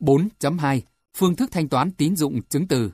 4.2 Phương thức thanh toán tín dụng chứng từ.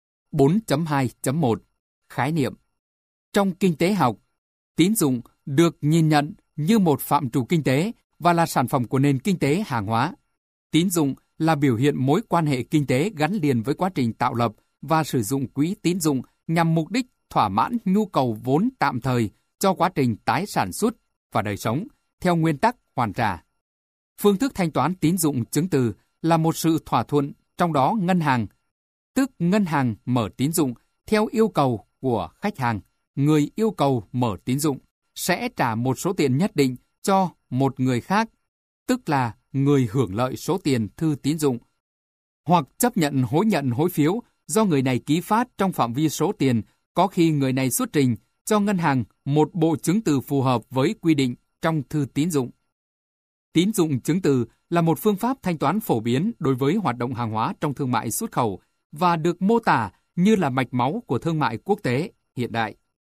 4.2.1 Khái niệm. Trong kinh tế học, tín dụng được nhìn nhận như một phạm trù kinh tế và là sản phẩm của nền kinh tế hàng hóa. Tín dụng là biểu hiện mối quan hệ kinh tế gắn liền với quá trình tạo lập và sử dụng quỹ tín dụng nhằm mục đích thỏa mãn nhu cầu vốn tạm thời cho quá trình tái sản xuất và đời sống theo nguyên tắc hoàn trả. Phương thức thanh toán tín dụng chứng từ là một sự thỏa thuận trong đó ngân hàng, tức ngân hàng mở tín dụng theo yêu cầu của khách hàng, người yêu cầu mở tín dụng sẽ trả một số tiền nhất định cho một người khác, tức là người hưởng lợi số tiền thư tín dụng, hoặc chấp nhận hối phiếu do người này ký phát trong phạm vi số tiền có khi người này xuất trình cho ngân hàng một bộ chứng từ phù hợp với quy định trong thư tín dụng. Tín dụng chứng từ là một phương pháp thanh toán phổ biến đối với hoạt động hàng hóa trong thương mại xuất khẩu và được mô tả như là mạch máu của thương mại quốc tế hiện đại.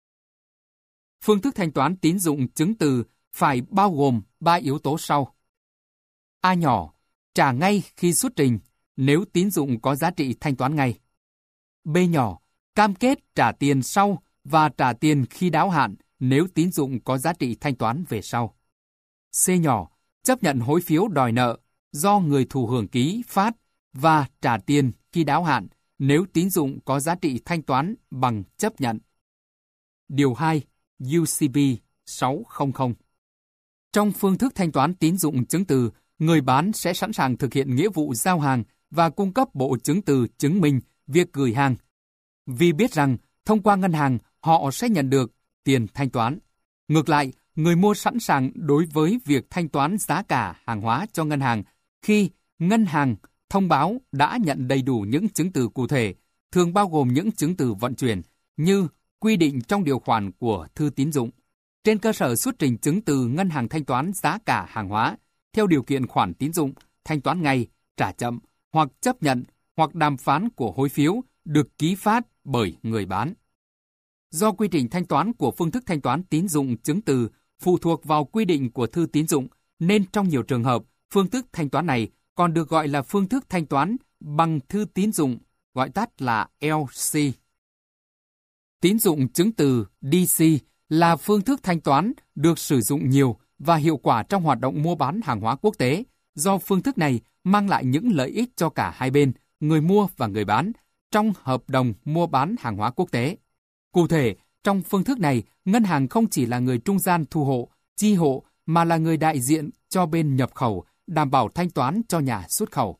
Phương thức thanh toán tín dụng chứng từ phải bao gồm 3 yếu tố sau. A nhỏ, trả ngay khi xuất trình nếu tín dụng có giá trị thanh toán ngay. B nhỏ, cam kết trả tiền sau và trả tiền khi đáo hạn nếu tín dụng có giá trị thanh toán về sau. C nhỏ, chấp nhận hối phiếu đòi nợ do người thụ hưởng ký phát và trả tiền khi đáo hạn nếu tín dụng có giá trị thanh toán bằng chấp nhận. Điều 2. UCB 600. Trong phương thức thanh toán tín dụng chứng từ, người bán sẽ sẵn sàng thực hiện nghĩa vụ giao hàng và cung cấp bộ chứng từ chứng minh việc gửi hàng, vì biết rằng thông qua ngân hàng họ sẽ nhận được tiền thanh toán. Ngược lại, người mua sẵn sàng đối với việc thanh toán giá cả hàng hóa cho ngân hàng khi ngân hàng thông báo đã nhận đầy đủ những chứng từ cụ thể, thường bao gồm những chứng từ vận chuyển như quy định trong điều khoản của thư tín dụng. Trên cơ sở xuất trình chứng từ ngân hàng thanh toán giá cả hàng hóa, theo điều kiện khoản tín dụng, thanh toán ngay, trả chậm, hoặc chấp nhận, hoặc đàm phán của hối phiếu được ký phát bởi người bán. Do quy trình thanh toán của phương thức thanh toán tín dụng chứng từ phụ thuộc vào quy định của thư tín dụng, nên trong nhiều trường hợp, phương thức thanh toán này còn được gọi là phương thức thanh toán bằng thư tín dụng, gọi tắt là LC. Tín dụng chứng từ DC là phương thức thanh toán được sử dụng nhiều và hiệu quả trong hoạt động mua bán hàng hóa quốc tế, do phương thức này mang lại những lợi ích cho cả hai bên, người mua và người bán, trong hợp đồng mua bán hàng hóa quốc tế. Cụ thể, trong phương thức này, ngân hàng không chỉ là người trung gian thu hộ, chi hộ, mà là người đại diện cho bên nhập khẩu, đảm bảo thanh toán cho nhà xuất khẩu.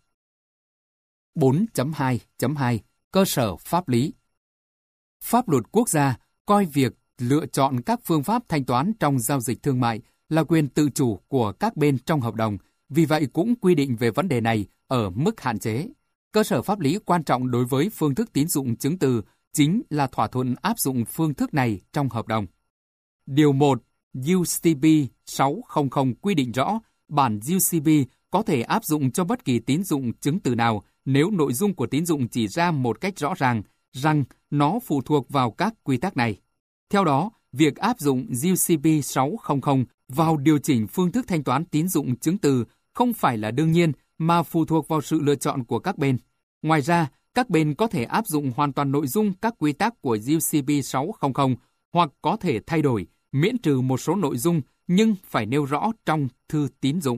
4.2.2 Cơ sở pháp lý. Pháp luật quốc gia coi việc lựa chọn các phương pháp thanh toán trong giao dịch thương mại là quyền tự chủ của các bên trong hợp đồng, vì vậy cũng quy định về vấn đề này ở mức hạn chế. Cơ sở pháp lý quan trọng đối với phương thức tín dụng chứng từ chính là thỏa thuận áp dụng phương thức này trong hợp đồng. Điều 1 UCB 600 quy định rõ bản UCB có thể áp dụng cho bất kỳ tín dụng chứng từ nào nếu nội dung của tín dụng chỉ ra một cách rõ ràng rằng nó phụ thuộc vào các quy tắc này. Theo đó, việc áp dụng UCB 600 vào điều chỉnh phương thức thanh toán tín dụng chứng từ không phải là đương nhiên mà phụ thuộc vào sự lựa chọn của các bên. Ngoài ra, các bên có thể áp dụng hoàn toàn nội dung các quy tắc của UCB 600 hoặc có thể thay đổi, miễn trừ một số nội dung nhưng phải nêu rõ trong thư tín dụng.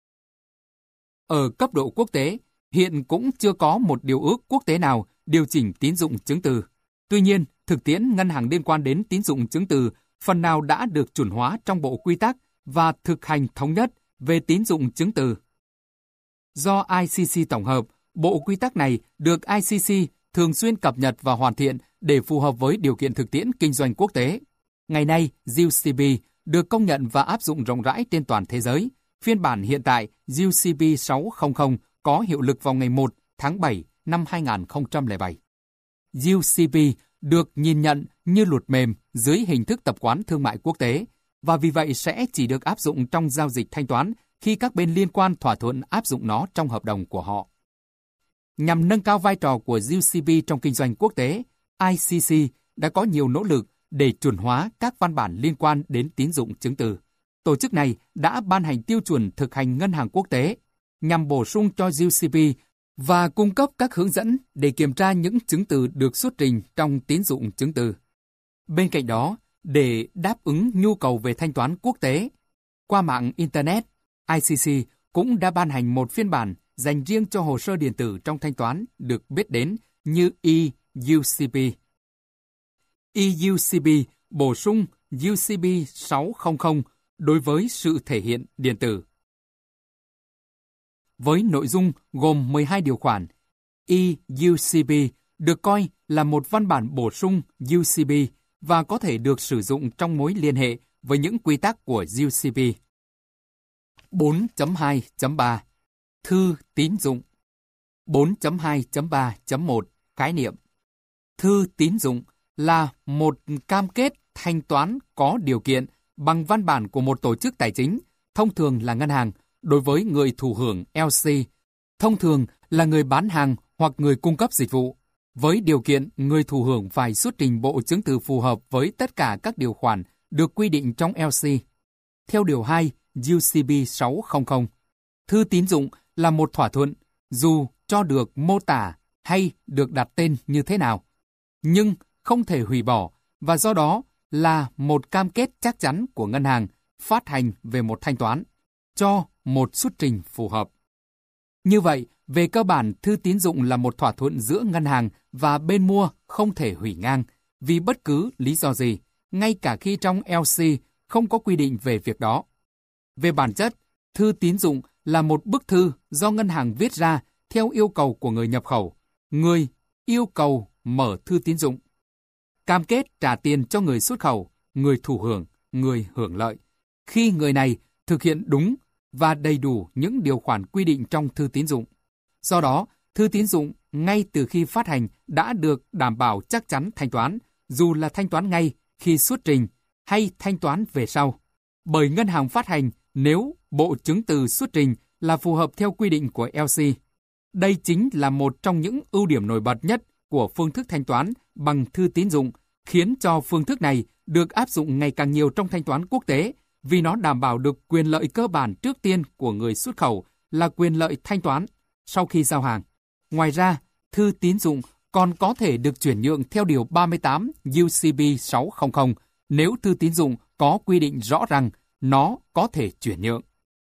Ở cấp độ quốc tế, hiện cũng chưa có một điều ước quốc tế nào điều chỉnh tín dụng chứng từ. Tuy nhiên, thực tiễn ngân hàng liên quan đến tín dụng chứng từ phần nào đã được chuẩn hóa trong bộ quy tắc và thực hành thống nhất về tín dụng chứng từ. Do ICC tổng hợp, bộ quy tắc này được ICC thường xuyên cập nhật và hoàn thiện để phù hợp với điều kiện thực tiễn kinh doanh quốc tế. Ngày nay, UCB được công nhận và áp dụng rộng rãi trên toàn thế giới. Phiên bản hiện tại UCB 600 có hiệu lực vào ngày 1 tháng 7 năm 2007. UCB được nhìn nhận như luật mềm dưới hình thức tập quán thương mại quốc tế và vì vậy sẽ chỉ được áp dụng trong giao dịch thanh toán khi các bên liên quan thỏa thuận áp dụng nó trong hợp đồng của họ. Nhằm nâng cao vai trò của UCB trong kinh doanh quốc tế, ICC đã có nhiều nỗ lực để chuẩn hóa các văn bản liên quan đến tín dụng chứng từ. Tổ chức này đã ban hành tiêu chuẩn thực hành ngân hàng quốc tế nhằm bổ sung cho UCB và cung cấp các hướng dẫn để kiểm tra những chứng từ được xuất trình trong tín dụng chứng từ. Bên cạnh đó, để đáp ứng nhu cầu về thanh toán quốc tế, qua mạng Internet, ICC cũng đã ban hành một phiên bản dành riêng cho hồ sơ điện tử trong thanh toán được biết đến như EUCB. EUCB bổ sung UCB 600 đối với sự thể hiện điện tử. Với nội dung gồm 12 điều khoản, EUCB được coi là một văn bản bổ sung UCB và có thể được sử dụng trong mối liên hệ với những quy tắc của UCB. 4.2.3 Thư tín dụng. 4.2.3.1 Khái niệm. Thư tín dụng là một cam kết thanh toán có điều kiện bằng văn bản của một tổ chức tài chính, thông thường là ngân hàng, đối với người thụ hưởng LC, thông thường là người bán hàng hoặc người cung cấp dịch vụ, với điều kiện người thụ hưởng phải xuất trình bộ chứng từ phù hợp với tất cả các điều khoản được quy định trong LC. Theo điều 2 UCB 600, thư tín dụng là một thỏa thuận, dù cho được mô tả hay được đặt tên như thế nào, nhưng không thể hủy bỏ và do đó là một cam kết chắc chắn của ngân hàng phát hành về một thanh toán cho một xuất trình phù hợp. Như vậy, về cơ bản, thư tín dụng là một thỏa thuận giữa ngân hàng và bên mua không thể hủy ngang vì bất cứ lý do gì, ngay cả khi trong LC không có quy định về việc đó. Về bản chất, thư tín dụng là một bức thư do ngân hàng viết ra theo yêu cầu của người nhập khẩu, người yêu cầu mở thư tín dụng. Cam kết trả tiền cho người xuất khẩu, người thụ hưởng, người hưởng lợi, khi người này thực hiện đúng và đầy đủ những điều khoản quy định trong thư tín dụng. Do đó, thư tín dụng ngay từ khi phát hành đã được đảm bảo chắc chắn thanh toán, dù là thanh toán ngay khi xuất trình hay thanh toán về sau, bởi ngân hàng phát hành nếu bộ chứng từ xuất trình là phù hợp theo quy định của LC. Đây chính là một trong những ưu điểm nổi bật nhất của phương thức thanh toán bằng thư tín dụng, khiến cho phương thức này được áp dụng ngày càng nhiều trong thanh toán quốc tế, vì nó đảm bảo được quyền lợi cơ bản trước tiên của người xuất khẩu là quyền lợi thanh toán sau khi giao hàng. Ngoài ra, thư tín dụng còn có thể được chuyển nhượng theo điều 38 UCB 600 nếu thư tín dụng có quy định rõ rằng nó có thể chuyển nhượng.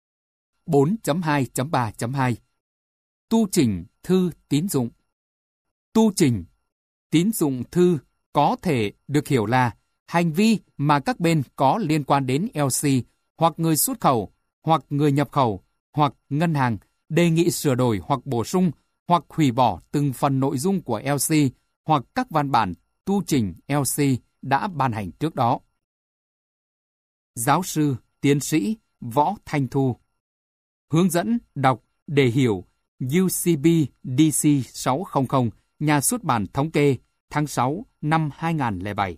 4.2.3.2 Tu trình thư tín dụng. Tu trình tín dụng thư có thể được hiểu là hành vi mà các bên có liên quan đến LC hoặc người xuất khẩu, hoặc người nhập khẩu, hoặc ngân hàng đề nghị sửa đổi hoặc bổ sung hoặc hủy bỏ từng phần nội dung của LC hoặc các văn bản tu trình LC đã ban hành trước đó. Giáo sư, tiến sĩ Võ Thanh Thu. Hướng dẫn đọc để hiểu UCB DC 600, Nhà xuất bản Thống kê, tháng 6 năm 2007.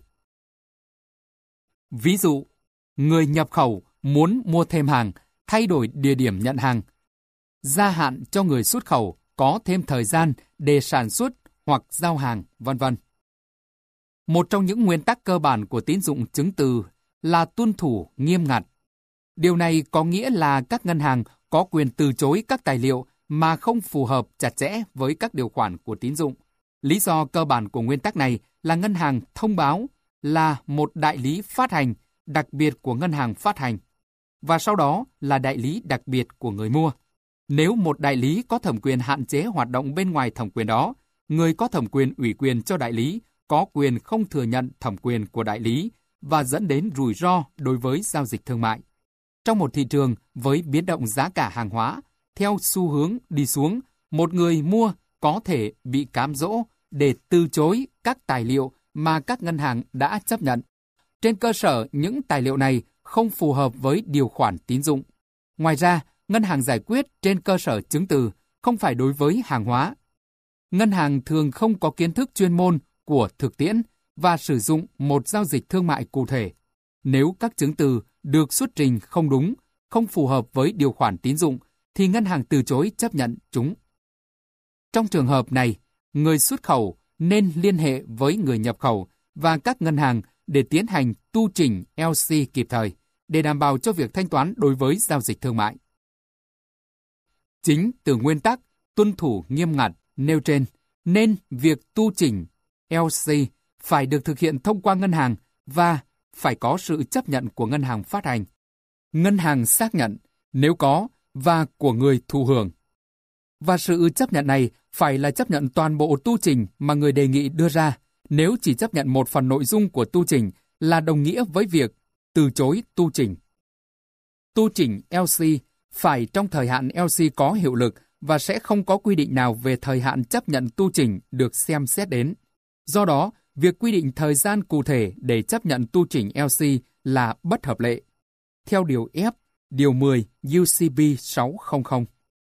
Ví dụ, người nhập khẩu muốn mua thêm hàng, thay đổi địa điểm nhận hàng, gia hạn cho người xuất khẩu có thêm thời gian để sản xuất hoặc giao hàng, v.v. Một trong những nguyên tắc cơ bản của tín dụng chứng từ là tuân thủ nghiêm ngặt. Điều này có nghĩa là các ngân hàng có quyền từ chối các tài liệu mà không phù hợp chặt chẽ với các điều khoản của tín dụng. Lý do cơ bản của nguyên tắc này là ngân hàng thông báo là một đại lý phát hành đặc biệt của ngân hàng phát hành, và sau đó là đại lý đặc biệt của người mua. Nếu một đại lý có thẩm quyền hạn chế hoạt động bên ngoài thẩm quyền đó, người có thẩm quyền ủy quyền cho đại lý có quyền không thừa nhận thẩm quyền của đại lý và dẫn đến rủi ro đối với giao dịch thương mại. Trong một thị trường với biến động giá cả hàng hóa, theo xu hướng đi xuống, một người mua có thể bị cám dỗ để từ chối các tài liệu mà các ngân hàng đã chấp nhận, trên cơ sở những tài liệu này không phù hợp với điều khoản tín dụng. Ngoài ra, ngân hàng giải quyết trên cơ sở chứng từ, không phải đối với hàng hóa. Ngân hàng thường không có kiến thức chuyên môn của thực tiễn và sử dụng một giao dịch thương mại cụ thể. Nếu các chứng từ được xuất trình không đúng, không phù hợp với điều khoản tín dụng, thì ngân hàng từ chối chấp nhận chúng. Trong trường hợp này, người xuất khẩu nên liên hệ với người nhập khẩu và các ngân hàng để tiến hành tu chỉnh LC kịp thời, để đảm bảo cho việc thanh toán đối với giao dịch thương mại. Chính từ nguyên tắc tuân thủ nghiêm ngặt nêu trên, nên việc tu chỉnh LC phải được thực hiện thông qua ngân hàng và phải có sự chấp nhận của ngân hàng phát hành. Ngân hàng xác nhận, nếu có, và của người thụ hưởng. Và sự chấp nhận này phải là chấp nhận toàn bộ tu trình mà người đề nghị đưa ra. Nếu chỉ chấp nhận một phần nội dung của tu trình là đồng nghĩa với việc từ chối tu trình. Tu trình LC phải trong thời hạn LC có hiệu lực và sẽ không có quy định nào về thời hạn chấp nhận tu trình được xem xét đến. Do đó, việc quy định thời gian cụ thể để chấp nhận tu trình LC là bất hợp lệ. Theo điều F, điều 10 UCB 600.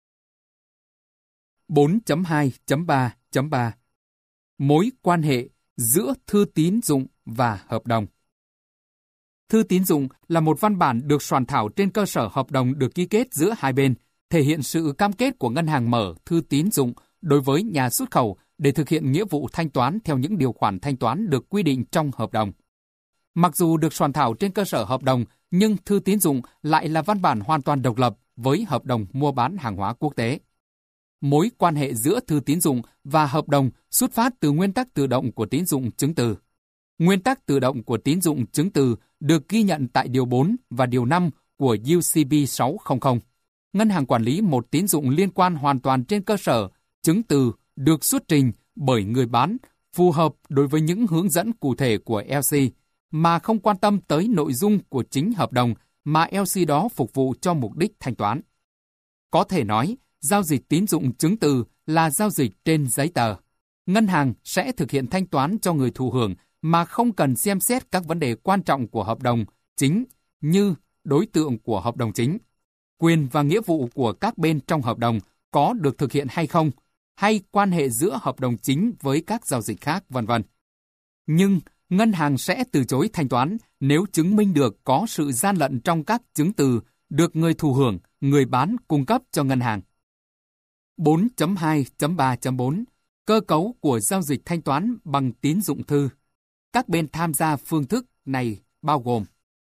4.2.3.3 Mối quan hệ giữa thư tín dụng và hợp đồng. Thư tín dụng là một văn bản được soạn thảo trên cơ sở hợp đồng được ký kết giữa hai bên, thể hiện sự cam kết của ngân hàng mở thư tín dụng đối với nhà xuất khẩu để thực hiện nghĩa vụ thanh toán theo những điều khoản thanh toán được quy định trong hợp đồng. Mặc dù được soạn thảo trên cơ sở hợp đồng, nhưng thư tín dụng lại là văn bản hoàn toàn độc lập với hợp đồng mua bán hàng hóa quốc tế. Mối quan hệ giữa thư tín dụng và hợp đồng xuất phát từ nguyên tắc tự động của tín dụng chứng từ. Nguyên tắc tự động của tín dụng chứng từ được ghi nhận tại điều 4 và điều 5 của UCB 600. Ngân hàng quản lý một tín dụng liên quan hoàn toàn trên cơ sở chứng từ được xuất trình bởi người bán phù hợp đối với những hướng dẫn cụ thể của LC, mà không quan tâm tới nội dung của chính hợp đồng mà LC đó phục vụ cho mục đích thanh toán. Có thể nói, giao dịch tín dụng chứng từ là giao dịch trên giấy tờ. Ngân hàng sẽ thực hiện thanh toán cho người thụ hưởng mà không cần xem xét các vấn đề quan trọng của hợp đồng chính như đối tượng của hợp đồng chính, quyền và nghĩa vụ của các bên trong hợp đồng có được thực hiện hay không, hay quan hệ giữa hợp đồng chính với các giao dịch khác, v.v. Nhưng ngân hàng sẽ từ chối thanh toán nếu chứng minh được có sự gian lận trong các chứng từ được người thụ hưởng, người bán cung cấp cho ngân hàng. 4.2.3.4 Cơ cấu của giao dịch thanh toán bằng tín dụng thư. Các bên tham gia phương thức này bao gồm: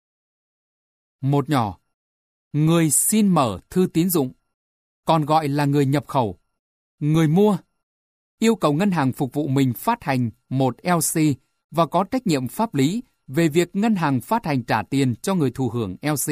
một nhỏ, người xin mở thư tín dụng, còn gọi là người nhập khẩu. Người mua yêu cầu ngân hàng phục vụ mình phát hành một LC và có trách nhiệm pháp lý về việc ngân hàng phát hành trả tiền cho người thụ hưởng LC.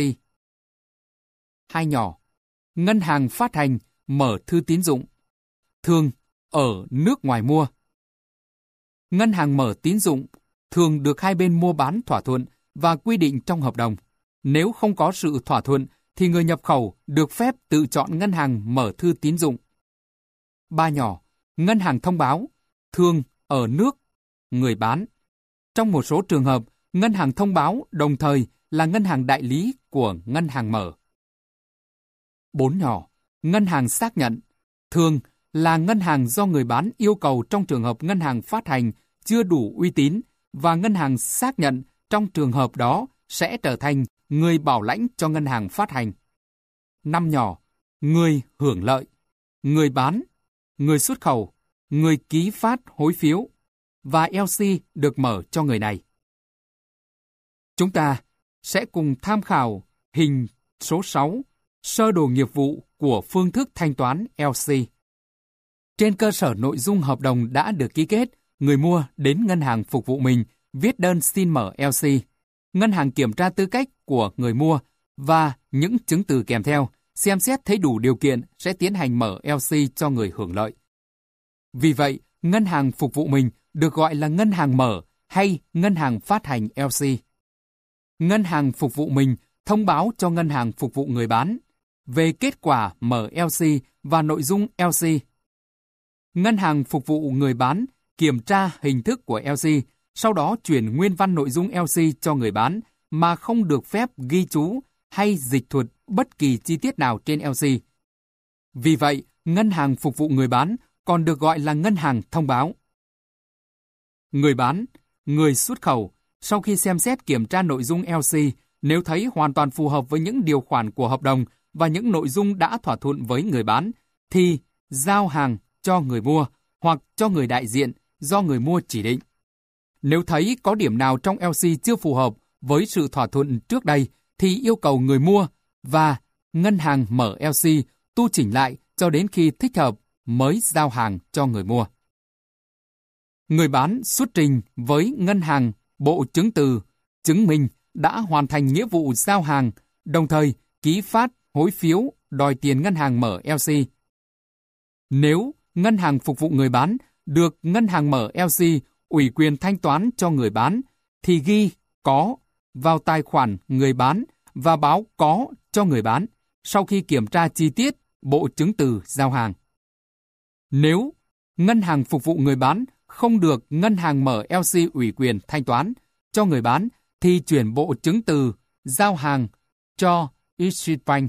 Hai nhỏ, ngân hàng phát hành mở thư tín dụng, thường ở nước ngoài mua. Ngân hàng mở tín dụng thường được hai bên mua bán thỏa thuận và quy định trong hợp đồng. Nếu không có sự thỏa thuận, thì người nhập khẩu được phép tự chọn ngân hàng mở thư tín dụng. Ba nhỏ, ngân hàng thông báo, thường ở nước người bán. Trong một số trường hợp, ngân hàng thông báo đồng thời là ngân hàng đại lý của ngân hàng mở. Bốn nhỏ, ngân hàng xác nhận, thường là ngân hàng do người bán yêu cầu trong trường hợp ngân hàng phát hành chưa đủ uy tín, và ngân hàng xác nhận trong trường hợp đó sẽ trở thành người bảo lãnh cho ngân hàng phát hành. Năm nhỏ, người hưởng lợi, người bán, người xuất khẩu, người ký phát hối phiếu, và LC được mở cho người này. Chúng ta sẽ cùng tham khảo hình số 6, sơ đồ nghiệp vụ của phương thức thanh toán LC. Trên cơ sở nội dung hợp đồng đã được ký kết, người mua đến ngân hàng phục vụ mình viết đơn xin mở LC. Ngân hàng kiểm tra tư cách của người mua và những chứng từ kèm theo, xem xét thấy đủ điều kiện sẽ tiến hành mở LC cho người hưởng lợi. Vì vậy, ngân hàng phục vụ mình được gọi là ngân hàng mở hay ngân hàng phát hành LC. Ngân hàng phục vụ mình thông báo cho ngân hàng phục vụ người bán về kết quả mở LC và nội dung LC. Ngân hàng phục vụ người bán kiểm tra hình thức của LC, sau đó chuyển nguyên văn nội dung LC cho người bán mà không được phép ghi chú hay dịch thuật bất kỳ chi tiết nào trên LC. Vì vậy, ngân hàng phục vụ người bán còn được gọi là ngân hàng thông báo. Người bán, người xuất khẩu, sau khi xem xét kiểm tra nội dung LC, nếu thấy hoàn toàn phù hợp với những điều khoản của hợp đồng và những nội dung đã thỏa thuận với người bán, thì giao hàng cho người mua hoặc cho người đại diện do người mua chỉ định. Nếu thấy có điểm nào trong LC chưa phù hợp với sự thỏa thuận trước đây, thì yêu cầu người mua và ngân hàng mở LC tu chỉnh lại cho đến khi thích hợp mới giao hàng cho người mua. Người bán xuất trình với ngân hàng bộ chứng từ chứng minh đã hoàn thành nghĩa vụ giao hàng, đồng thời ký phát hối phiếu đòi tiền ngân hàng mở LC. Nếu ngân hàng phục vụ người bán được ngân hàng mở LC ủy quyền thanh toán cho người bán, thì ghi có vào tài khoản người bán và báo có cho người bán sau khi kiểm tra chi tiết bộ chứng từ giao hàng. Nếu ngân hàng phục vụ người bán không được ngân hàng mở LC ủy quyền thanh toán cho người bán, thì chuyển bộ chứng từ giao hàng cho Eximbank.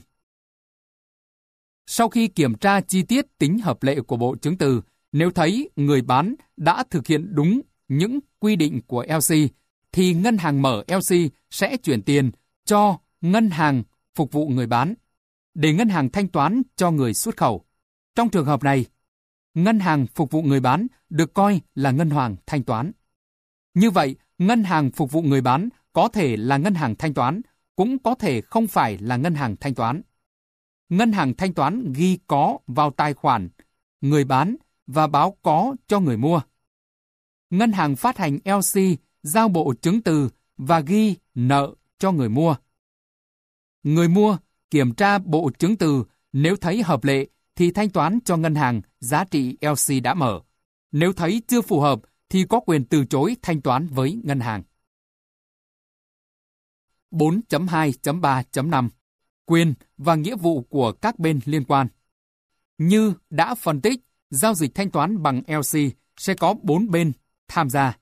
Sau khi kiểm tra chi tiết tính hợp lệ của bộ chứng từ, nếu thấy người bán đã thực hiện đúng những quy định của LC, thì ngân hàng mở LC sẽ chuyển tiền cho ngân hàng phục vụ người bán, để ngân hàng thanh toán cho người xuất khẩu. Trong trường hợp này, ngân hàng phục vụ người bán được coi là ngân hàng thanh toán. Như vậy, ngân hàng phục vụ người bán có thể là ngân hàng thanh toán, cũng có thể không phải là ngân hàng thanh toán. Ngân hàng thanh toán ghi có vào tài khoản người bán và báo có cho người mua. Ngân hàng phát hành LC giao bộ chứng từ và ghi nợ cho người mua. Người mua kiểm tra bộ chứng từ, nếu thấy hợp lệ thì thanh toán cho ngân hàng giá trị LC đã mở. Nếu thấy chưa phù hợp thì có quyền từ chối thanh toán với ngân hàng. 4.2.3.5 Quyền và nghĩa vụ của các bên liên quan. Như đã phân tích, giao dịch thanh toán bằng LC sẽ có 4 bên tham gia.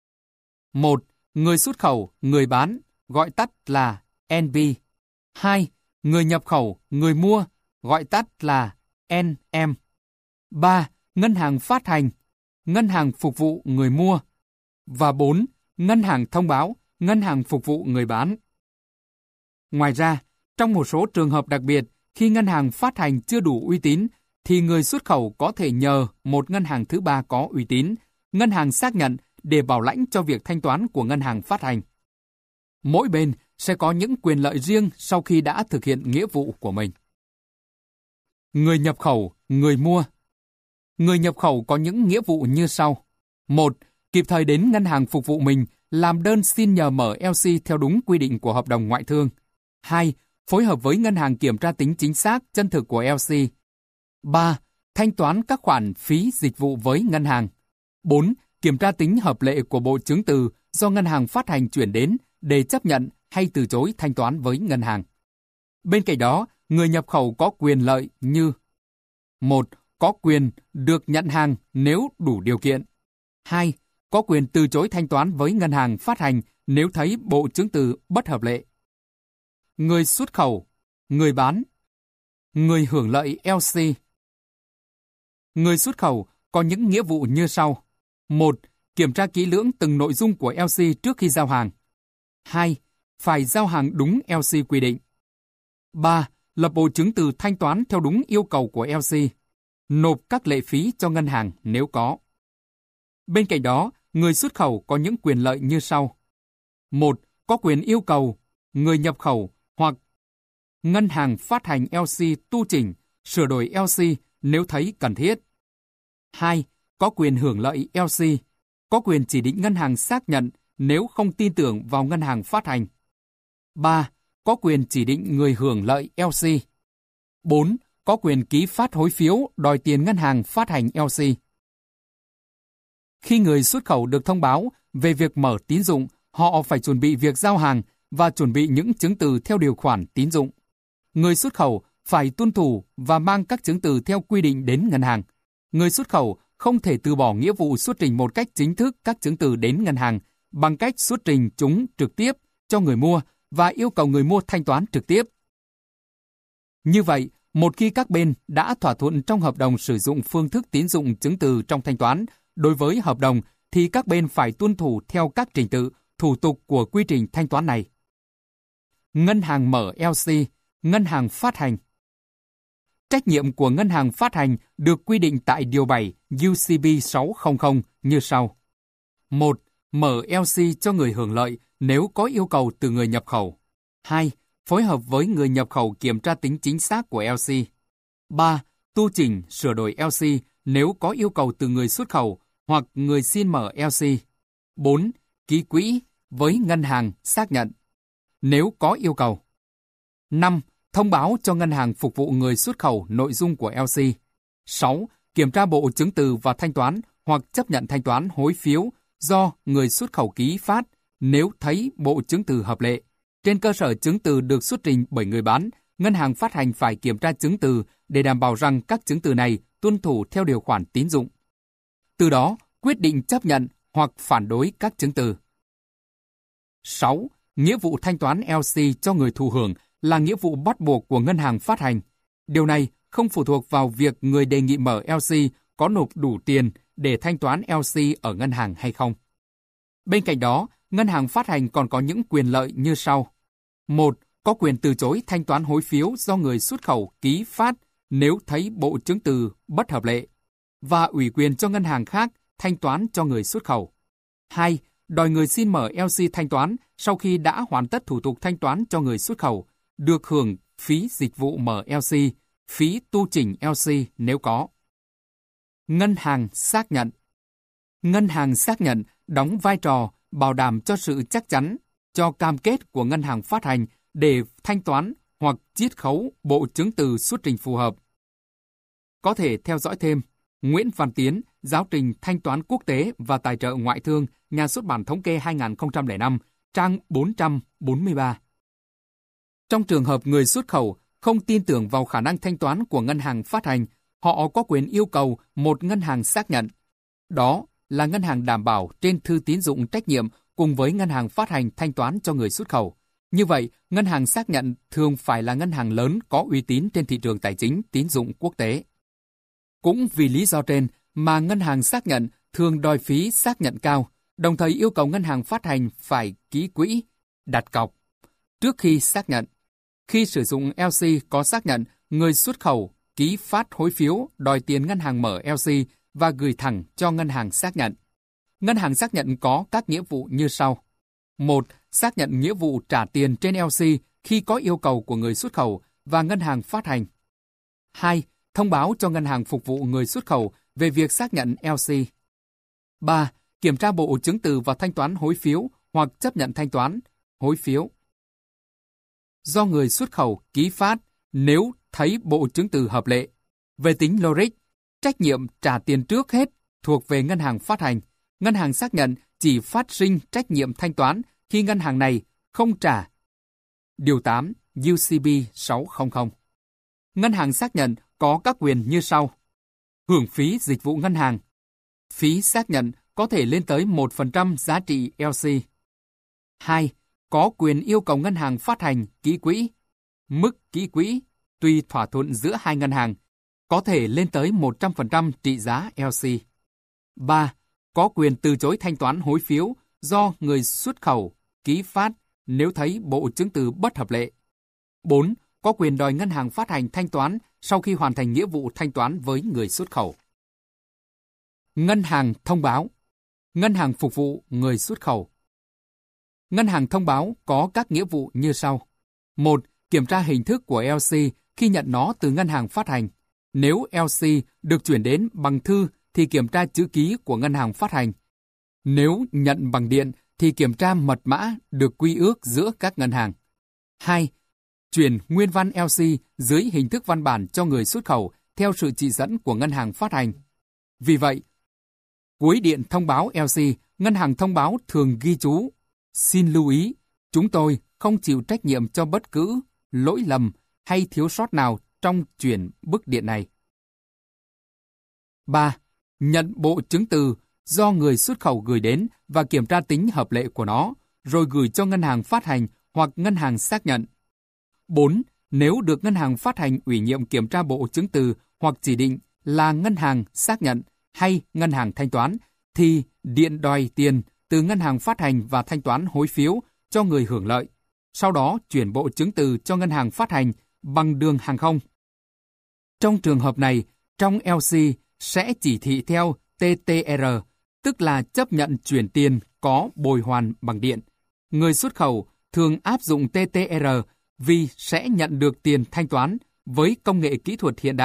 1. Người xuất khẩu, người bán, gọi tắt là NB. 2. Người nhập khẩu, người mua, gọi tắt là NM. 3. Ngân hàng phát hành, ngân hàng phục vụ người mua. Và 4. Ngân hàng thông báo, ngân hàng phục vụ người bán. Ngoài ra, trong một số trường hợp đặc biệt, khi ngân hàng phát hành chưa đủ uy tín, thì người xuất khẩu có thể nhờ một ngân hàng thứ ba có uy tín, ngân hàng xác nhận để bảo lãnh cho việc thanh toán của ngân hàng phát hành. Mỗi bên sẽ có những quyền lợi riêng sau khi đã thực hiện nghĩa vụ của mình. Người nhập khẩu, người mua. Người nhập khẩu có những nghĩa vụ như sau. 1. Kịp thời đến ngân hàng phục vụ mình làm đơn xin nhờ mở LC theo đúng quy định của hợp đồng ngoại thương. 2. Phối hợp với ngân hàng kiểm tra tính chính xác, chân thực của LC. 3. Thanh toán các khoản phí dịch vụ với ngân hàng. 4. Kiểm tra tính hợp lệ của bộ chứng từ do ngân hàng phát hành chuyển đến để chấp nhận hay từ chối thanh toán với ngân hàng. Bên cạnh đó, người nhập khẩu có quyền lợi như: 1. Có quyền được nhận hàng nếu đủ điều kiện. 2. Có quyền từ chối thanh toán với ngân hàng phát hành nếu thấy bộ chứng từ bất hợp lệ. Người xuất khẩu, người bán, người hưởng lợi LC. Người xuất khẩu có những nghĩa vụ như sau. 1. Kiểm tra kỹ lưỡng từng nội dung của LC trước khi giao hàng. 2. Phải giao hàng đúng LC quy định. 3. Lập bộ chứng từ thanh toán theo đúng yêu cầu của LC. Nộp các lệ phí cho ngân hàng nếu có. Bên cạnh đó, người xuất khẩu có những quyền lợi như sau. 1. Có quyền yêu cầu người nhập khẩu hoặc ngân hàng phát hành LC tu chỉnh, sửa đổi LC nếu thấy cần thiết. 2. Có quyền hưởng lợi LC, có quyền chỉ định ngân hàng xác nhận nếu không tin tưởng vào ngân hàng phát hành. 3. Có quyền chỉ định người hưởng lợi LC. 4. Có quyền ký phát hối phiếu đòi tiền ngân hàng phát hành LC. Khi người xuất khẩu được thông báo về việc mở tín dụng, họ phải chuẩn bị việc giao hàng và chuẩn bị những chứng từ theo điều khoản tín dụng. Người xuất khẩu phải tuân thủ và mang các chứng từ theo quy định đến ngân hàng. Người xuất khẩu không thể từ bỏ nghĩa vụ xuất trình một cách chính thức các chứng từ đến ngân hàng bằng cách xuất trình chúng trực tiếp cho người mua và yêu cầu người mua thanh toán trực tiếp. Như vậy, một khi các bên đã thỏa thuận trong hợp đồng sử dụng phương thức tín dụng chứng từ trong thanh toán, đối với hợp đồng thì các bên phải tuân thủ theo các trình tự, thủ tục của quy trình thanh toán này. Ngân hàng mở LC, ngân hàng phát hành. Trách nhiệm của ngân hàng phát hành được quy định tại Điều 7 UCB 600 như sau. 1. Mở LC cho người hưởng lợi nếu có yêu cầu từ người nhập khẩu. 2. Phối hợp với người nhập khẩu kiểm tra tính chính xác của LC. 3. tu chỉnh, sửa đổi LC nếu có yêu cầu từ người xuất khẩu hoặc người xin mở LC. 4. Ký quỹ với ngân hàng xác nhận nếu có yêu cầu. 5. Thông báo cho ngân hàng phục vụ người xuất khẩu nội dung của LC. 6. Kiểm tra bộ chứng từ và thanh toán hoặc chấp nhận thanh toán hối phiếu do người xuất khẩu ký phát nếu thấy bộ chứng từ hợp lệ. Trên cơ sở chứng từ được xuất trình bởi người bán, ngân hàng phát hành phải kiểm tra chứng từ để đảm bảo rằng các chứng từ này tuân thủ theo điều khoản tín dụng. Từ đó, quyết định chấp nhận hoặc phản đối các chứng từ. 6. Nghĩa vụ thanh toán LC cho người thụ hưởng là nghĩa vụ bắt buộc của ngân hàng phát hành. Điều này không phụ thuộc vào việc người đề nghị mở LC có nộp đủ tiền để thanh toán LC ở ngân hàng hay không. Bên cạnh đó, ngân hàng phát hành còn có những quyền lợi như sau. 1. Có quyền từ chối thanh toán hối phiếu do người xuất khẩu ký phát nếu thấy bộ chứng từ bất hợp lệ, và ủy quyền cho ngân hàng khác thanh toán cho người xuất khẩu. 2. Đòi người xin mở LC thanh toán sau khi đã hoàn tất thủ tục thanh toán cho người xuất khẩu, được hưởng phí dịch vụ mở LC, phí tu chỉnh LC nếu có. Ngân hàng xác nhận. Ngân hàng xác nhận đóng vai trò bảo đảm cho sự chắc chắn, cho cam kết của ngân hàng phát hành để thanh toán hoặc chiết khấu bộ chứng từ xuất trình phù hợp. Có thể theo dõi thêm Nguyễn Văn Tiến, Giáo trình Thanh toán quốc tế và Tài trợ ngoại thương, Nhà xuất bản Thống kê 2005, trang 443. Trong trường hợp người xuất khẩu không tin tưởng vào khả năng thanh toán của ngân hàng phát hành, họ có quyền yêu cầu một ngân hàng xác nhận. Đó là ngân hàng đảm bảo trên thư tín dụng trách nhiệm cùng với ngân hàng phát hành thanh toán cho người xuất khẩu. Như vậy, ngân hàng xác nhận thường phải là ngân hàng lớn có uy tín trên thị trường tài chính tín dụng quốc tế. Cũng vì lý do trên mà ngân hàng xác nhận thường đòi phí xác nhận cao, đồng thời yêu cầu ngân hàng phát hành phải ký quỹ, đặt cọc trước khi xác nhận. Khi sử dụng LC có xác nhận, người xuất khẩu ký phát hối phiếu đòi tiền ngân hàng mở LC và gửi thẳng cho ngân hàng xác nhận. Ngân hàng xác nhận có các nghĩa vụ như sau. 1. Xác nhận nghĩa vụ trả tiền trên LC khi có yêu cầu của người xuất khẩu và ngân hàng phát hành. 2. Thông báo cho ngân hàng phục vụ người xuất khẩu về việc xác nhận LC. 3. Kiểm tra bộ chứng từ và thanh toán hối phiếu hoặc chấp nhận thanh toán hối phiếu do người xuất khẩu ký phát nếu thấy bộ chứng từ hợp lệ. Về tính logic, trách nhiệm trả tiền trước hết thuộc về ngân hàng phát hành. Ngân hàng xác nhận chỉ phát sinh trách nhiệm thanh toán khi ngân hàng này không trả. Điều 8 UCB 600. Ngân hàng xác nhận có các quyền như sau. Hưởng phí dịch vụ ngân hàng. Phí xác nhận có thể lên tới 1% giá trị LC. 2. Có quyền yêu cầu ngân hàng phát hành ký quỹ. Mức ký quỹ, tùy thỏa thuận giữa hai ngân hàng, có thể lên tới 100% trị giá LC. 3. Có quyền từ chối thanh toán hối phiếu do người xuất khẩu ký phát nếu thấy bộ chứng từ bất hợp lệ. 4. Có quyền đòi ngân hàng phát hành thanh toán sau khi hoàn thành nghĩa vụ thanh toán với người xuất khẩu. Ngân hàng thông báo. Ngân hàng phục vụ người xuất khẩu. Ngân hàng thông báo có các nghĩa vụ như sau. 1. Kiểm tra hình thức của LC khi nhận nó từ ngân hàng phát hành. Nếu LC được chuyển đến bằng thư thì kiểm tra chữ ký của ngân hàng phát hành. Nếu nhận bằng điện thì kiểm tra mật mã được quy ước giữa các ngân hàng. 2. Chuyển nguyên văn LC dưới hình thức văn bản cho người xuất khẩu theo sự chỉ dẫn của ngân hàng phát hành. Vì vậy, cuối điện thông báo LC, ngân hàng thông báo thường ghi chú: xin lưu ý, chúng tôi không chịu trách nhiệm cho bất cứ lỗi lầm hay thiếu sót nào trong chuyển bức điện này. 3. Nhận bộ chứng từ do người xuất khẩu gửi đến và kiểm tra tính hợp lệ của nó, rồi gửi cho ngân hàng phát hành hoặc ngân hàng xác nhận. 4. Nếu được ngân hàng phát hành ủy nhiệm kiểm tra bộ chứng từ hoặc chỉ định là ngân hàng xác nhận hay ngân hàng thanh toán, thì điện đòi tiền từ ngân hàng phát hành và thanh toán hối phiếu cho người hưởng lợi, sau đó chuyển bộ chứng từ cho ngân hàng phát hành bằng đường hàng không. Trong trường hợp này, trong LC sẽ chỉ thị theo TTR, tức là chấp nhận chuyển tiền có bồi hoàn bằng điện. Người xuất khẩu thường áp dụng TTR vì sẽ nhận được tiền thanh toán với công nghệ kỹ thuật hiện đại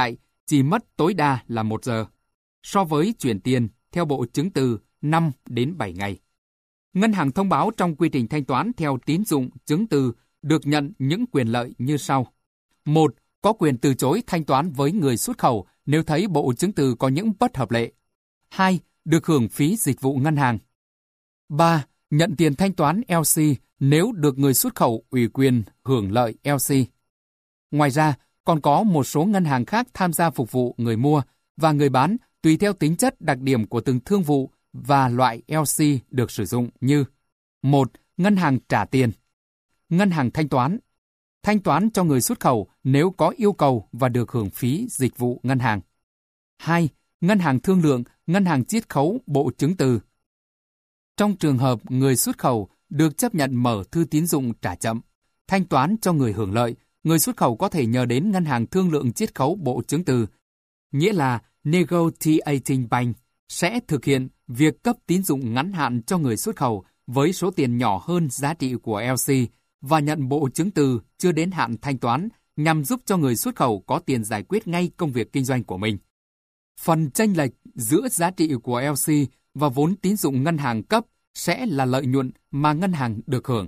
chỉ mất tối đa là 1 giờ, so với chuyển tiền theo bộ chứng từ 5 đến 7 ngày. Ngân hàng thông báo trong quy trình thanh toán theo tín dụng chứng từ được nhận những quyền lợi như sau. 1. Có quyền từ chối thanh toán với người xuất khẩu nếu thấy bộ chứng từ có những bất hợp lệ. 2. Được hưởng phí dịch vụ ngân hàng. 3. Nhận tiền thanh toán LC nếu được người xuất khẩu ủy quyền hưởng lợi LC. Ngoài ra, còn có một số ngân hàng khác tham gia phục vụ người mua và người bán tùy theo tính chất đặc điểm của từng thương vụ và loại LC được sử dụng như 1. Ngân hàng trả tiền. Ngân hàng thanh toán cho người xuất khẩu nếu có yêu cầu và được hưởng phí dịch vụ ngân hàng. 2. Ngân hàng thương lượng, ngân hàng chiết khấu bộ chứng từ. Trong trường hợp người xuất khẩu được chấp nhận mở thư tín dụng trả chậm, thanh toán cho người hưởng lợi, người xuất khẩu có thể nhờ đến ngân hàng thương lượng chiết khấu bộ chứng từ, nghĩa là Negotiating Bank, sẽ thực hiện việc cấp tín dụng ngắn hạn cho người xuất khẩu với số tiền nhỏ hơn giá trị của LC và nhận bộ chứng từ chưa đến hạn thanh toán nhằm giúp cho người xuất khẩu có tiền giải quyết ngay công việc kinh doanh của mình. Phần chênh lệch giữa giá trị của LC và vốn tín dụng ngân hàng cấp sẽ là lợi nhuận mà ngân hàng được hưởng.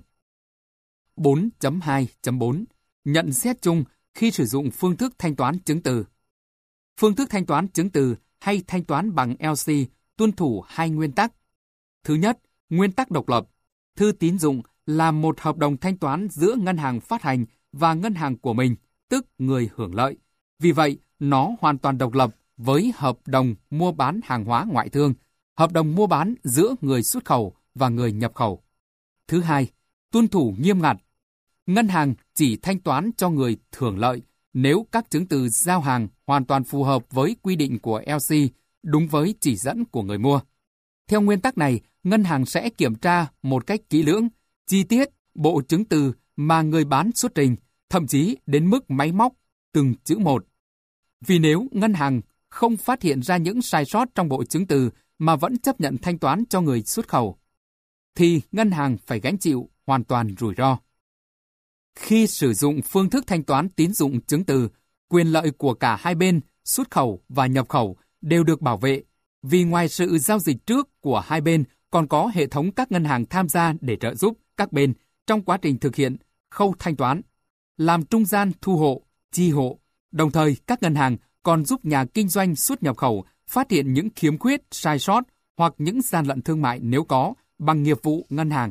4.2.4 Nhận xét chung khi sử dụng phương thức thanh toán chứng từ. Phương thức thanh toán chứng từ hay thanh toán bằng LC tuân thủ 2 nguyên tắc. Thứ nhất, nguyên tắc độc lập. Thư tín dụng là một hợp đồng thanh toán giữa ngân hàng phát hành và ngân hàng của mình, tức người hưởng lợi. Vì vậy, nó hoàn toàn độc lập với hợp đồng mua bán hàng hóa ngoại thương, hợp đồng mua bán giữa người xuất khẩu và người nhập khẩu. Thứ hai, tuân thủ nghiêm ngặt. Ngân hàng chỉ thanh toán cho người hưởng lợi nếu các chứng từ giao hàng hoàn toàn phù hợp với quy định của LC, đúng với chỉ dẫn của người mua. Theo nguyên tắc này, ngân hàng sẽ kiểm tra một cách kỹ lưỡng, chi tiết bộ chứng từ mà người bán xuất trình, thậm chí đến mức máy móc, từng chữ một. Vì nếu ngân hàng không phát hiện ra những sai sót trong bộ chứng từ mà vẫn chấp nhận thanh toán cho người xuất khẩu, thì ngân hàng phải gánh chịu hoàn toàn rủi ro. Khi sử dụng phương thức thanh toán tín dụng chứng từ, quyền lợi của cả hai bên, xuất khẩu và nhập khẩu, đều được bảo vệ, vì ngoài sự giao dịch trước của hai bên, còn có hệ thống các ngân hàng tham gia để trợ giúp các bên trong quá trình thực hiện khâu thanh toán, làm trung gian thu hộ, chi hộ. Đồng thời, các ngân hàng còn giúp nhà kinh doanh xuất nhập khẩu phát hiện những khiếm khuyết, sai sót hoặc những gian lận thương mại nếu có bằng nghiệp vụ ngân hàng.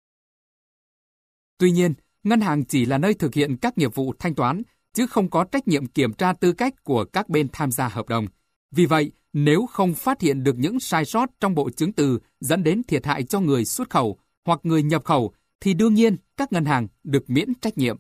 Tuy nhiên, ngân hàng chỉ là nơi thực hiện các nghiệp vụ thanh toán, chứ không có trách nhiệm kiểm tra tư cách của các bên tham gia hợp đồng. Vì vậy, nếu không phát hiện được những sai sót trong bộ chứng từ dẫn đến thiệt hại cho người xuất khẩu hoặc người nhập khẩu, thì đương nhiên các ngân hàng được miễn trách nhiệm.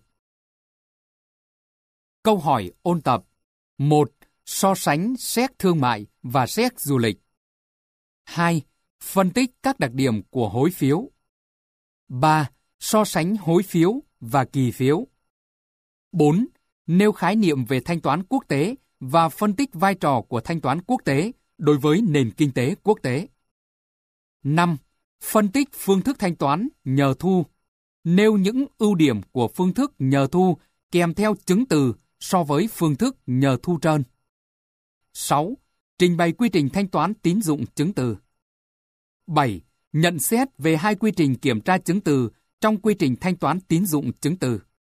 Câu hỏi ôn tập. 1. So sánh xét thương mại và xét du lịch. 2. Phân tích các đặc điểm của hối phiếu. 3. So sánh hối phiếu và kỳ phiếu. 4. Nêu khái niệm về thanh toán quốc tế và phân tích vai trò của thanh toán quốc tế đối với nền kinh tế quốc tế. 5. Phân tích phương thức thanh toán nhờ thu. Nêu những ưu điểm của phương thức nhờ thu kèm theo chứng từ so với phương thức nhờ thu trơn. 6. Trình bày quy trình thanh toán tín dụng chứng từ. 7. Nhận xét về 2 quy trình kiểm tra chứng từ trong quy trình thanh toán tín dụng chứng từ.